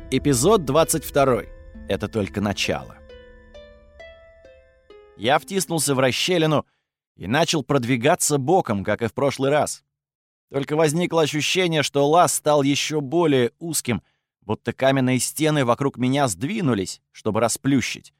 Эпизод 22. Это только начало. Я втиснулся в расщелину и начал продвигаться боком, как и в прошлый раз. Только возникло ощущение, что лаз стал еще более узким, будто каменные стены вокруг меня сдвинулись, чтобы расплющить.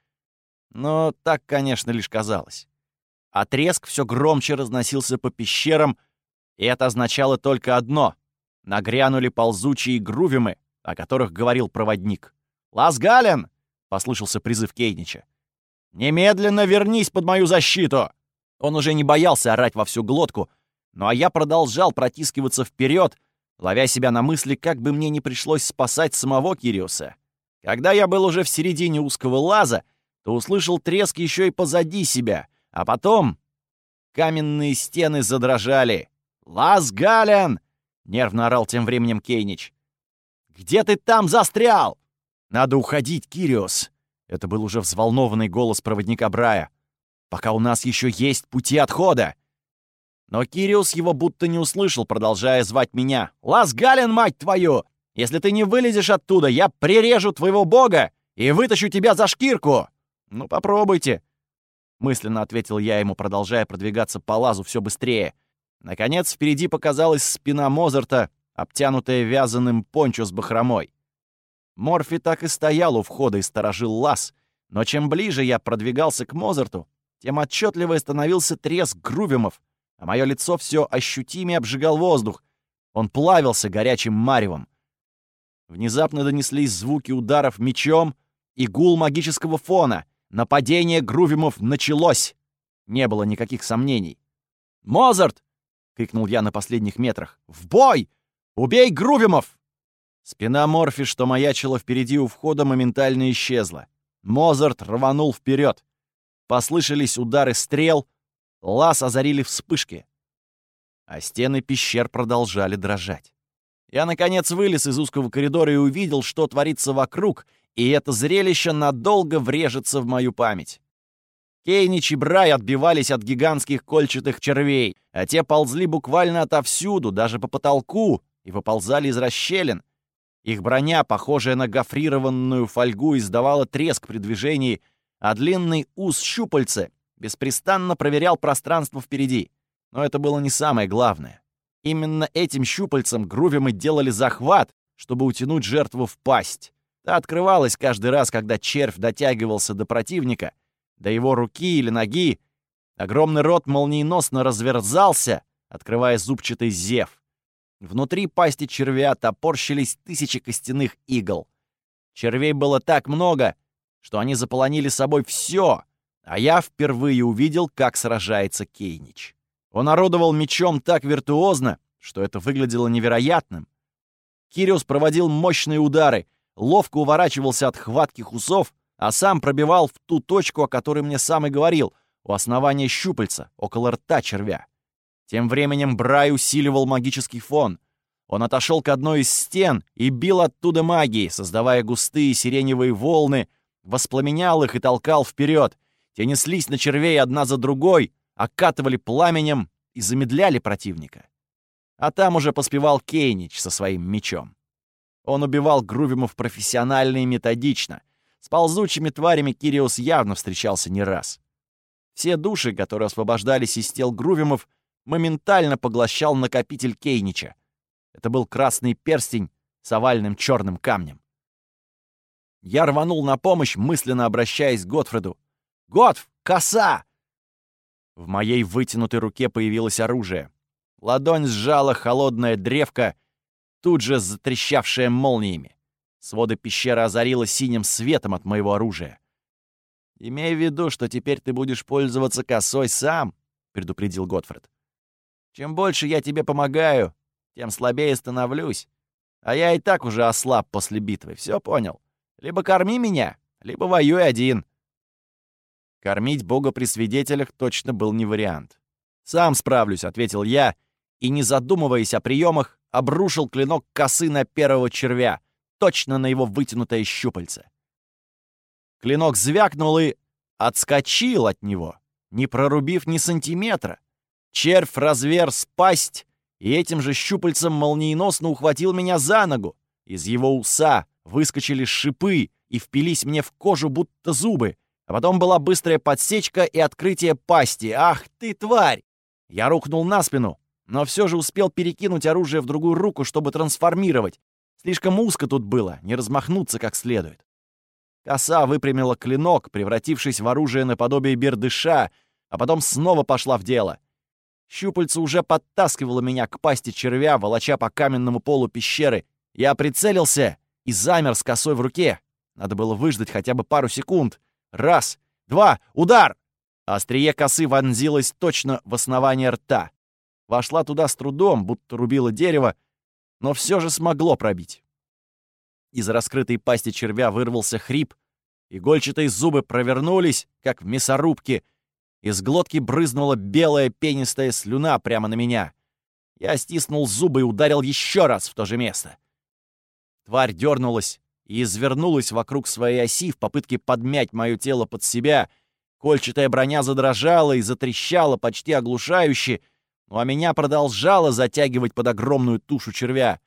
Но так, конечно, лишь казалось. А треск все громче разносился по пещерам, и это означало только одно — нагрянули ползучие грувимы, о которых говорил проводник. «Лазгален!» — послышался призыв Кейнича. «Немедленно вернись под мою защиту!» Он уже не боялся орать во всю глотку, ну а я продолжал протискиваться вперед, ловя себя на мысли, как бы мне не пришлось спасать самого Кириуса. Когда я был уже в середине узкого лаза, то услышал треск еще и позади себя, а потом каменные стены задрожали. «Лазгален!» — нервно орал тем временем Кейнич. «Где ты там застрял?» «Надо уходить, Кириус!» Это был уже взволнованный голос проводника Брая. «Пока у нас еще есть пути отхода!» Но Кириус его будто не услышал, продолжая звать меня. «Лазгален, мать твою! Если ты не вылезешь оттуда, я прирежу твоего бога и вытащу тебя за шкирку!» «Ну, попробуйте!» Мысленно ответил я ему, продолжая продвигаться по лазу все быстрее. Наконец, впереди показалась спина Мозарта, обтянутая вязаным пончо с бахромой. Морфи так и стоял у входа и сторожил лаз, но чем ближе я продвигался к Мозарту, тем отчетливее становился треск грувимов, а мое лицо все ощутимее обжигал воздух. Он плавился горячим маревом. Внезапно донеслись звуки ударов мечом и гул магического фона. Нападение грувимов началось. Не было никаких сомнений. «Мозарт!» — крикнул я на последних метрах. «В бой! Убей грувимов!» Спина Морфи, что маячила впереди у входа, моментально исчезла. Мозарт рванул вперед. Послышались удары стрел, лаз озарили вспышки. А стены пещер продолжали дрожать. Я, наконец, вылез из узкого коридора и увидел, что творится вокруг, и это зрелище надолго врежется в мою память. Кейнич и Брай отбивались от гигантских кольчатых червей, а те ползли буквально отовсюду, даже по потолку, и выползали из расщелин. Их броня, похожая на гофрированную фольгу, издавала треск при движении, а длинный ус щупальца беспрестанно проверял пространство впереди. Но это было не самое главное. Именно этим щупальцем грувимы делали захват, чтобы утянуть жертву в пасть. Та открывалась каждый раз, когда червь дотягивался до противника, до его руки или ноги. Огромный рот молниеносно разверзался, открывая зубчатый зев. Внутри пасти червя топорщились тысячи костяных игл. Червей было так много, что они заполонили собой все, а я впервые увидел, как сражается Кейнич. Он орудовал мечом так виртуозно, что это выглядело невероятным. Кириус проводил мощные удары, ловко уворачивался от хватких усов, а сам пробивал в ту точку, о которой мне сам и говорил, у основания щупальца, около рта червя. Тем временем Брай усиливал магический фон. Он отошел к одной из стен и бил оттуда магией, создавая густые сиреневые волны, воспламенял их и толкал вперед. Те неслись на червей одна за другой, окатывали пламенем и замедляли противника. А там уже поспевал Кейнич со своим мечом. Он убивал грувимов профессионально и методично. С ползучими тварями Кириус явно встречался не раз. Все души, которые освобождались из тел грувимов, моментально поглощал накопитель Кейнича. Это был красный перстень с овальным черным камнем. Я рванул на помощь, мысленно обращаясь к Готфреду. «Готф, коса!» В моей вытянутой руке появилось оружие. Ладонь сжала холодная древко, тут же затрещавшая молниями. Своды пещеры озарило синим светом от моего оружия. «Имей в виду, что теперь ты будешь пользоваться косой сам», — предупредил Готфред. «Чем больше я тебе помогаю, тем слабее становлюсь. А я и так уже ослаб после битвы, все понял? Либо корми меня, либо воюй один». Кормить бога при свидетелях точно был не вариант. «Сам справлюсь», — ответил я, и, не задумываясь о приемах, обрушил клинок косы на первого червя, точно на его вытянутое щупальце. Клинок звякнул и отскочил от него, не прорубив ни сантиметра. Червь разверз пасть и этим же щупальцем молниеносно ухватил меня за ногу. Из его уса выскочили шипы и впились мне в кожу, будто зубы. А потом была быстрая подсечка и открытие пасти. Ах ты, тварь! Я рухнул на спину, но все же успел перекинуть оружие в другую руку, чтобы трансформировать. Слишком узко тут было, не размахнуться как следует. Коса выпрямила клинок, превратившись в оружие наподобие бердыша, а потом снова пошла в дело. Щупальце уже подтаскивало меня к пасти червя, волоча по каменному полу пещеры. Я прицелился и замер с косой в руке. Надо было выждать хотя бы пару секунд. Раз, два, удар! Острие косы вонзилось точно в основание рта. Вошла туда с трудом, будто рубило дерево, но все же смогло пробить. Из раскрытой пасти червя вырвался хрип, игольчатые зубы провернулись, как в мясорубке. Из глотки брызнула белая пенистая слюна прямо на меня. Я стиснул зубы и ударил еще раз в то же место. Тварь дернулась и извернулась вокруг своей оси в попытке подмять мое тело под себя. Кольчатая броня задрожала и затрещала почти оглушающе, ну а меня продолжало затягивать под огромную тушу червя.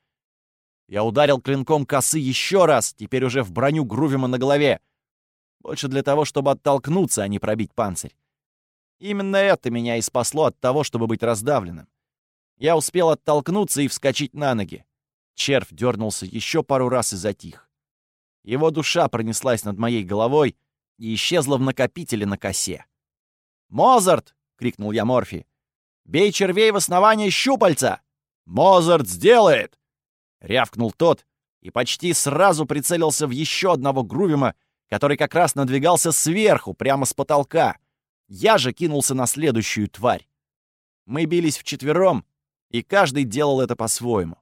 Я ударил клинком косы еще раз, теперь уже в броню Грувима на голове. Больше для того, чтобы оттолкнуться, а не пробить панцирь. Именно это меня и спасло от того, чтобы быть раздавленным. Я успел оттолкнуться и вскочить на ноги. Червь дернулся еще пару раз и затих. Его душа пронеслась над моей головой и исчезла в накопителе на косе. «Мозарт!» — крикнул я Морфи. «Бей червей в основание щупальца!» «Мозарт сделает!» — рявкнул тот и почти сразу прицелился в еще одного Грувима, который как раз надвигался сверху, прямо с потолка. Я же кинулся на следующую тварь. Мы бились вчетвером, и каждый делал это по-своему.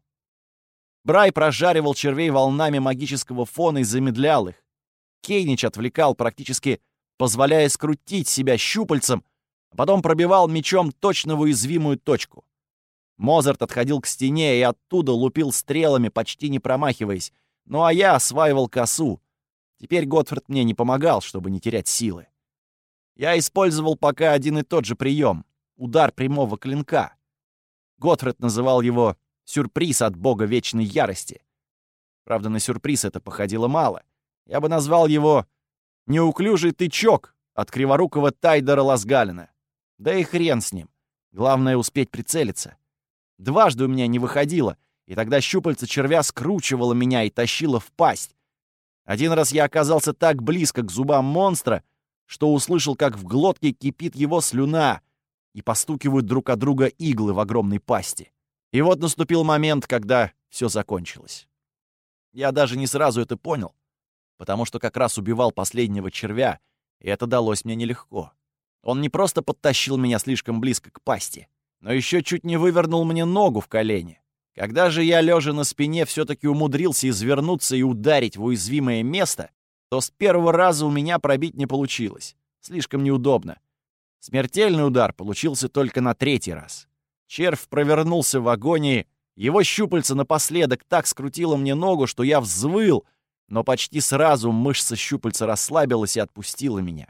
Брай прожаривал червей волнами магического фона и замедлял их. Кейнич отвлекал, практически позволяя скрутить себя щупальцем, а потом пробивал мечом точно в уязвимую точку. Мозарт отходил к стене и оттуда лупил стрелами, почти не промахиваясь. Ну а я осваивал косу. Теперь Готфред мне не помогал, чтобы не терять силы. Я использовал пока один и тот же прием — удар прямого клинка. Готфред называл его «сюрприз от бога вечной ярости». Правда, на сюрприз это походило мало. Я бы назвал его «неуклюжий тычок» от криворукого Тайдера Ласгалена. Да и хрен с ним. Главное — успеть прицелиться. Дважды у меня не выходило, и тогда щупальце червя скручивало меня и тащило в пасть. Один раз я оказался так близко к зубам монстра, что услышал, как в глотке кипит его слюна и постукивают друг от друга иглы в огромной пасти. И вот наступил момент, когда все закончилось. Я даже не сразу это понял, потому что как раз убивал последнего червя, и это далось мне нелегко. Он не просто подтащил меня слишком близко к пасти, но еще чуть не вывернул мне ногу в колене. Когда же я, лежа на спине, все-таки умудрился извернуться и ударить в уязвимое место, то с первого раза у меня пробить не получилось. Слишком неудобно. Смертельный удар получился только на третий раз. Червь провернулся в агонии, его щупальце напоследок так скрутило мне ногу, что я взвыл, но почти сразу мышца щупальца расслабилась и отпустила меня.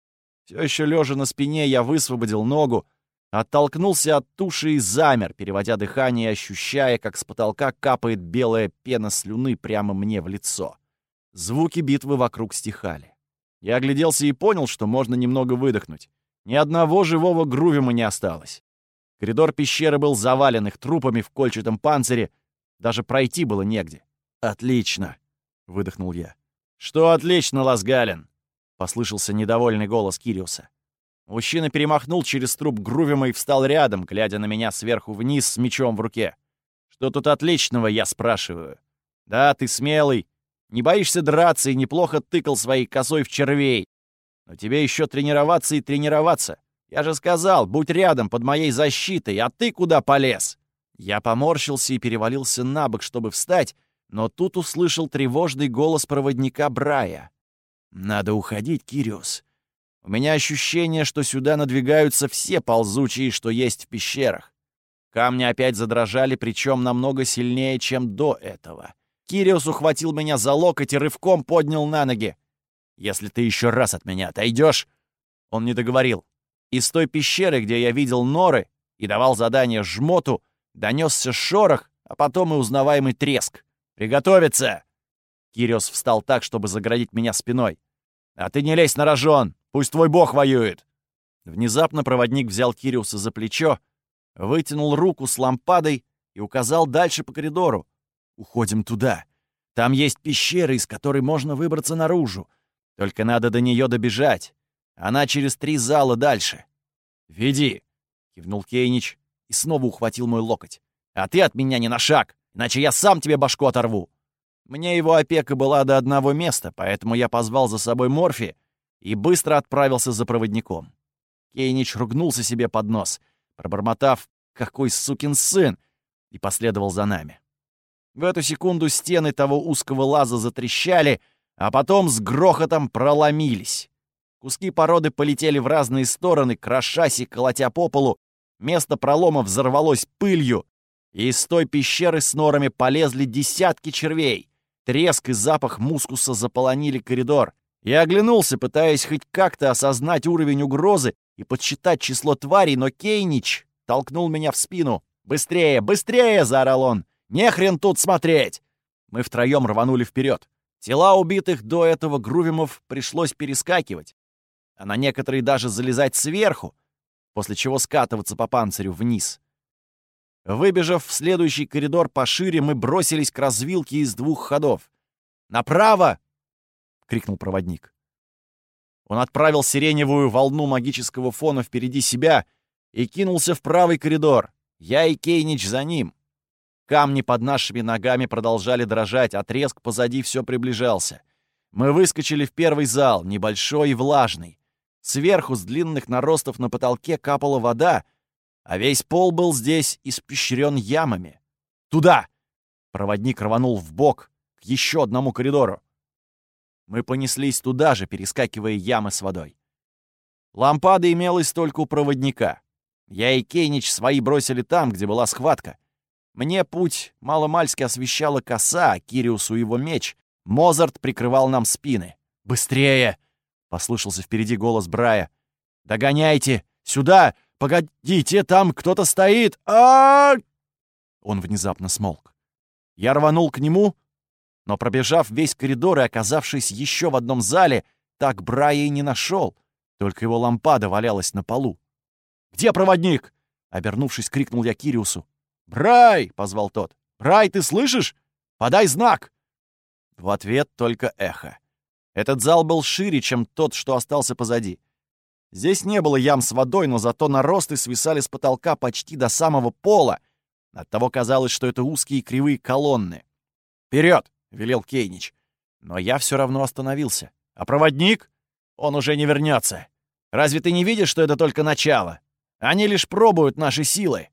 Все еще лежа на спине, я высвободил ногу, оттолкнулся от туши и замер, переводя дыхание и ощущая, как с потолка капает белая пена слюны прямо мне в лицо. Звуки битвы вокруг стихали. Я огляделся и понял, что можно немного выдохнуть. Ни одного живого Грувима не осталось. Коридор пещеры был завален их трупами в кольчатом панцире. Даже пройти было негде. «Отлично!» — выдохнул я. «Что отлично, Ласгален?» — послышался недовольный голос Кириуса. Мужчина перемахнул через труп Грувима и встал рядом, глядя на меня сверху вниз с мечом в руке. «Что тут отличного, я спрашиваю? Да, ты смелый, не боишься драться и неплохо тыкал своей косой в червей. Но тебе еще тренироваться и тренироваться. Я же сказал, будь рядом, под моей защитой, а ты куда полез?» Я поморщился и перевалился на бок, чтобы встать, но тут услышал тревожный голос проводника Брая. «Надо уходить, Кириус. У меня ощущение, что сюда надвигаются все ползучие, что есть в пещерах». Камни опять задрожали, причем намного сильнее, чем до этого. Кириус ухватил меня за локоть и рывком поднял на ноги. «Если ты еще раз от меня отойдешь...» Он не договорил. Из той пещеры, где я видел норы и давал задание жмоту, донесся шорох, а потом и узнаваемый треск. «Приготовиться!» Кириос встал так, чтобы загородить меня спиной. «А ты не лезь на рожон! Пусть твой бог воюет!» Внезапно проводник взял Кириуса за плечо, вытянул руку с лампадой и указал дальше по коридору. «Уходим туда. Там есть пещера, из которой можно выбраться наружу. Только надо до нее добежать. Она через 3 зала дальше». «Веди!» — кивнул Кейнич и снова ухватил мой локоть. «А ты от меня не на шаг, иначе я сам тебе башку оторву». Мне его опека была до одного места, поэтому я позвал за собой Морфи и быстро отправился за проводником. Кейнич ругнулся себе под нос, пробормотав «какой сукин сын!» и последовал за нами. В эту секунду стены того узкого лаза затрещали, а потом с грохотом проломились. Куски породы полетели в разные стороны, крошась и колотя по полу. Место пролома взорвалось пылью, и из той пещеры с норами полезли десятки червей. Треск и запах мускуса заполонили коридор. Я оглянулся, пытаясь хоть как-то осознать уровень угрозы и подсчитать число тварей, но Кейнич толкнул меня в спину. «Быстрее, быстрее!» — заорал он. «Не хрен тут смотреть!» Мы втроем рванули вперед. Тела убитых до этого грувимов пришлось перескакивать, а на некоторые даже залезать сверху, после чего скатываться по панцирю вниз. Выбежав в следующий коридор пошире, мы бросились к развилке из 2 ходов. «Направо!» — крикнул проводник. Он отправил сиреневую волну магического фона впереди себя и кинулся в правый коридор. Я и Кейнич за ним. Камни под нашими ногами продолжали дрожать, а треск позади все приближался. Мы выскочили в первый зал, небольшой и влажный. Сверху с длинных наростов на потолке капала вода, а весь пол был здесь испещрен ямами. «Туда!» — проводник рванул вбок к еще одному коридору. Мы понеслись туда же, перескакивая ямы с водой. Лампада имелась только у проводника. Я и Кейнич свои бросили там, где была схватка. Мне путь маломальски освещала коса, а Кириусу его меч. Мозарт прикрывал нам спины. «Быстрее!» — послышался впереди голос Брая. «Догоняйте! Сюда! Погодите, там кто-то стоит! а Он внезапно смолк. Я рванул к нему, но, пробежав весь коридор и оказавшись еще в одном зале, так Брая и не нашел, только его лампада валялась на полу. «Где проводник?» — обернувшись, крикнул я Кириусу. «Брай!» — позвал тот. «Брай, ты слышишь? Подай знак!» В ответ только эхо. Этот зал был шире, чем тот, что остался позади. Здесь не было ям с водой, но зато наросты свисали с потолка почти до самого пола. Оттого казалось, что это узкие кривые колонны. «Вперед!» — велел Кейнич. Но я все равно остановился. «А проводник? Он уже не вернется. Разве ты не видишь, что это только начало? Они лишь пробуют наши силы!»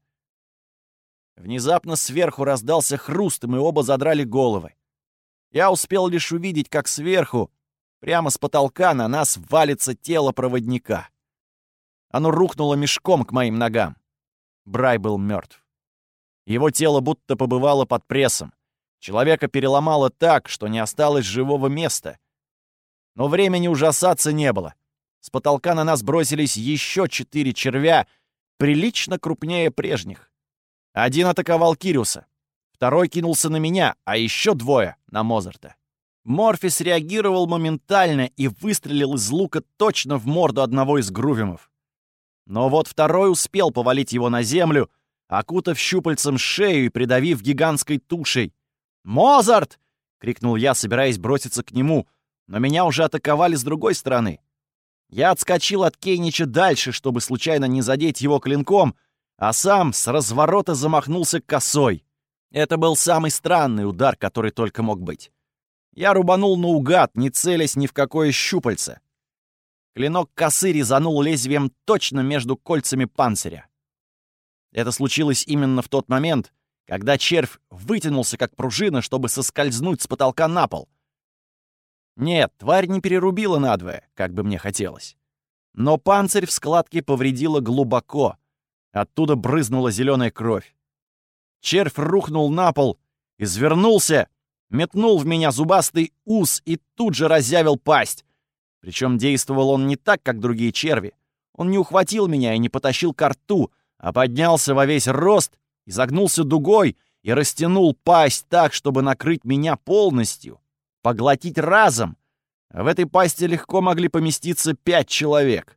Внезапно сверху раздался хруст, и мы оба задрали головы. Я успел лишь увидеть, как сверху, прямо с потолка, на нас валится тело проводника. Оно рухнуло мешком к моим ногам. Брай был мертв. Его тело будто побывало под прессом. Человека переломало так, что не осталось живого места. Но времени ужасаться не было. С потолка на нас бросились еще 4 червя, прилично крупнее прежних. Один атаковал Кириуса, второй кинулся на меня, а еще 2 — на Мозарта. Морфи среагировал моментально и выстрелил из лука точно в морду одного из грувимов. Но вот второй успел повалить его на землю, окутав щупальцем шею и придавив гигантской тушей. «Мозарт!» — крикнул я, собираясь броситься к нему, но меня уже атаковали с другой стороны. Я отскочил от Кейнича дальше, чтобы случайно не задеть его клинком, а сам с разворота замахнулся косой. Это был самый странный удар, который только мог быть. Я рубанул наугад, не целясь ни в какое щупальце. Клинок косы резанул лезвием точно между кольцами панциря. Это случилось именно в тот момент, когда червь вытянулся как пружина, чтобы соскользнуть с потолка на пол. Нет, тварь не перерубила надвое, как бы мне хотелось. Но панцирь в складке повредила глубоко. Оттуда брызнула зеленая кровь. Червь рухнул на пол, извернулся, метнул в меня зубастый ус и тут же разъявил пасть. Причем действовал он не так, как другие черви. Он не ухватил меня и не потащил ко рту, а поднялся во весь рост, изогнулся дугой и растянул пасть так, чтобы накрыть меня полностью. поглотить разом. В этой пасти легко могли поместиться 5 человек.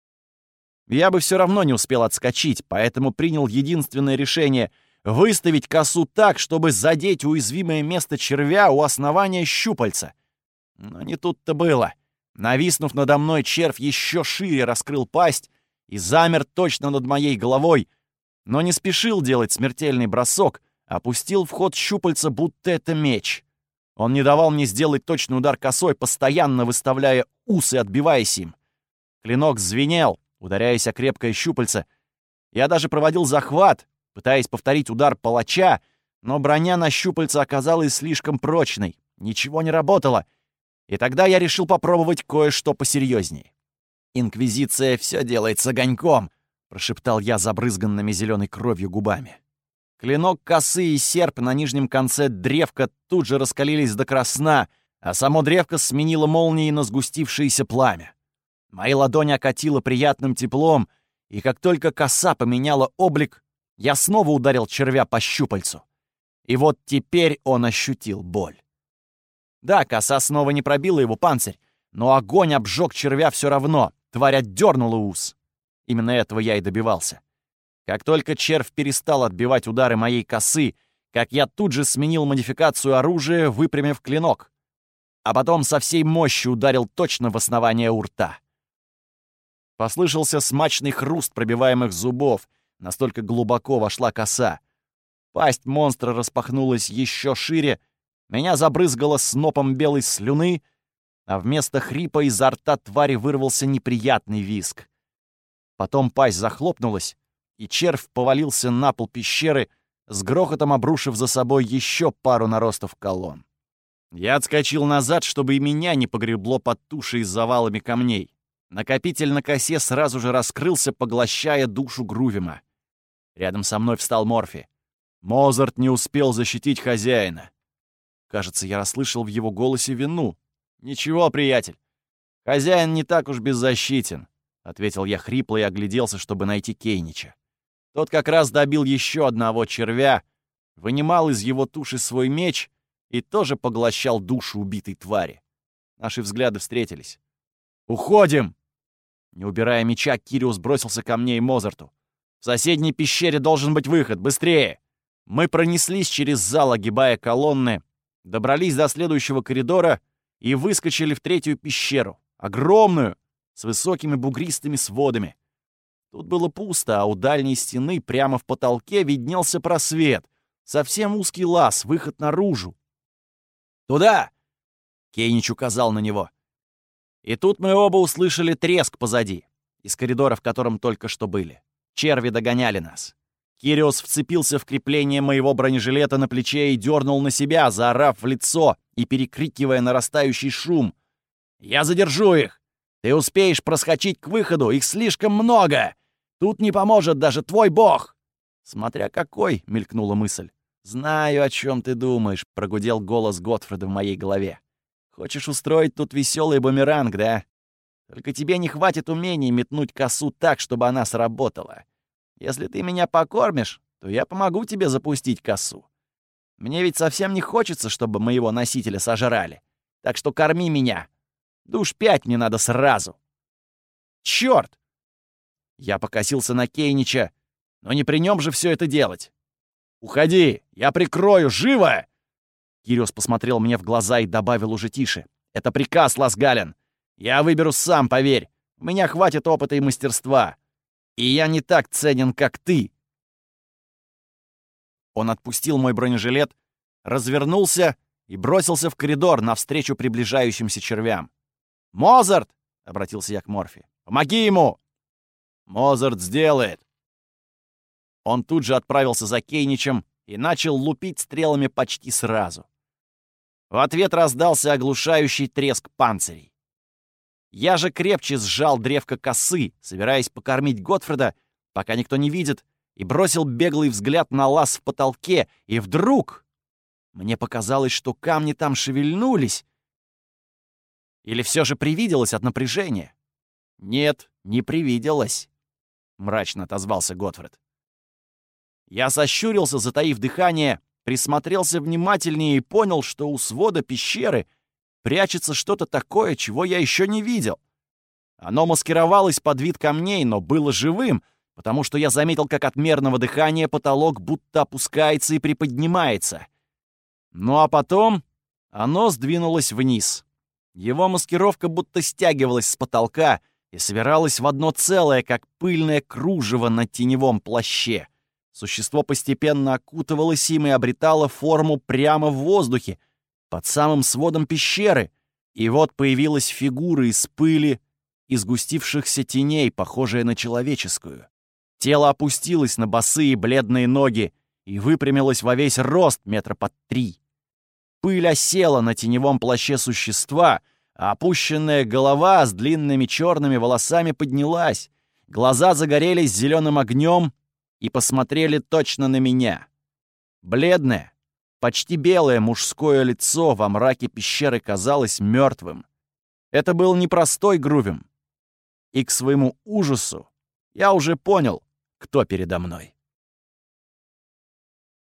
Я бы все равно не успел отскочить, поэтому принял единственное решение — выставить косу так, чтобы задеть уязвимое место червя у основания щупальца. Но не тут-то было. Нависнув надо мной, червь еще шире раскрыл пасть и замер точно над моей головой, но не спешил делать смертельный бросок, опустил в ход щупальца, будто это меч. Он не давал мне сделать точный удар косой, постоянно выставляя ус и отбиваясь им. Клинок звенел, ударяясь о крепкое щупальце. Я даже проводил захват, пытаясь повторить удар палача, но броня на щупальце оказалась слишком прочной, ничего не работало. И тогда я решил попробовать кое-что посерьезнее. «Инквизиция все делает с огоньком», — прошептал я забрызганными зеленой кровью губами. Клинок косы и серп на нижнем конце древка тут же раскалились до красна, а само древко сменило молнией на сгустившееся пламя. Мои ладони окатило приятным теплом, и как только коса поменяла облик, я снова ударил червя по щупальцу. И вот теперь он ощутил боль. Да, коса снова не пробила его панцирь, но огонь обжег червя все равно, тварь отдернула ус. Именно этого я и добивался. Как только червь перестал отбивать удары моей косы, как я тут же сменил модификацию оружия, выпрямив клинок, а потом со всей мощи ударил точно в основание у рта. Послышался смачный хруст пробиваемых зубов, настолько глубоко вошла коса. Пасть монстра распахнулась еще шире, меня забрызгало снопом белой слюны, а вместо хрипа изо рта твари вырвался неприятный визг. Потом пасть захлопнулась, и червь повалился на пол пещеры, с грохотом обрушив за собой еще пару наростов колонн. Я отскочил назад, чтобы и меня не погребло под тушей с завалами камней. Накопитель на косе сразу же раскрылся, поглощая душу Грувима. Рядом со мной встал Морфи. Мозарт не успел защитить хозяина. Кажется, я расслышал в его голосе вину. «Ничего, приятель, хозяин не так уж беззащитен», — ответил я хрипло и огляделся, чтобы найти Кейнича. Тот как раз добил еще одного червя, вынимал из его туши свой меч и тоже поглощал душу убитой твари. Наши взгляды встретились. «Уходим!» Не убирая меча, Кириус бросился ко мне и Мозарту. «В соседней пещере должен быть выход! Быстрее!» Мы пронеслись через зал, огибая колонны, добрались до следующего коридора и выскочили в третью пещеру, огромную, с высокими бугристыми сводами. Тут было пусто, а у дальней стены прямо в потолке виднелся просвет, совсем узкий лаз, выход наружу. «Туда!» — Кейнич указал на него. И тут мы оба услышали треск позади, из коридора, в котором только что были. Черви догоняли нас. Кириус вцепился в крепление моего бронежилета на плече и дернул на себя, заорав в лицо и перекрикивая нарастающий шум. «Я задержу их! Ты успеешь проскочить к выходу, их слишком много! Тут не поможет даже твой бог!» «Смотря какой!» — мелькнула мысль. «Знаю, о чем ты думаешь», — прогудел голос Готфреда в моей голове. «Хочешь устроить тут веселый бумеранг, да? Только тебе не хватит умений метнуть косу так, чтобы она сработала. Если ты меня покормишь, то я помогу тебе запустить косу. Мне ведь совсем не хочется, чтобы моего носителя сожрали. Так что корми меня. Душ 5 мне надо сразу». «Чёрт!» Я покосился на Кейнича, но не при нем же все это делать. «Уходи! Я прикрою! Живо!» Кириус посмотрел мне в глаза и добавил уже тише. «Это приказ, Ласгален. Я выберу сам, поверь. У меня хватит опыта и мастерства. И я не так ценен, как ты». Он отпустил мой бронежилет, развернулся и бросился в коридор навстречу приближающимся червям. «Мозарт!» — обратился я к Морфи. «Помоги ему!» «Мозарт сделает!» Он тут же отправился за Кейничем и начал лупить стрелами почти сразу. В ответ раздался оглушающий треск панцирей. Я же крепче сжал древко косы, собираясь покормить Готфреда, пока никто не видит, и бросил беглый взгляд на лаз в потолке, и вдруг мне показалось, что камни там шевельнулись. Или все же привиделось от напряжения? «Нет, не привиделось», — мрачно отозвался Готфред. Я сощурился, затаив дыхание, присмотрелся внимательнее и понял, что у свода пещеры прячется что-то такое, чего я еще не видел. Оно маскировалось под вид камней, но было живым, потому что я заметил, как от мерного дыхания потолок будто опускается и приподнимается. Ну а потом оно сдвинулось вниз. Его маскировка будто стягивалась с потолка и собиралась в одно целое, как пыльное кружево на теневом плаще. Существо постепенно окутывалось им и обретало форму прямо в воздухе, под самым сводом пещеры. И вот появилась фигура из пыли и сгустившихся теней, похожая на человеческую. Тело опустилось на босые бледные ноги и выпрямилось во весь рост 3 метра. Пыль осела на теневом плаще существа, а опущенная голова с длинными черными волосами поднялась. Глаза загорелись зеленым огнем и посмотрели точно на меня. Бледное, почти белое мужское лицо во мраке пещеры казалось мертвым. Это был непростой Грувим. И к своему ужасу я уже понял, кто передо мной.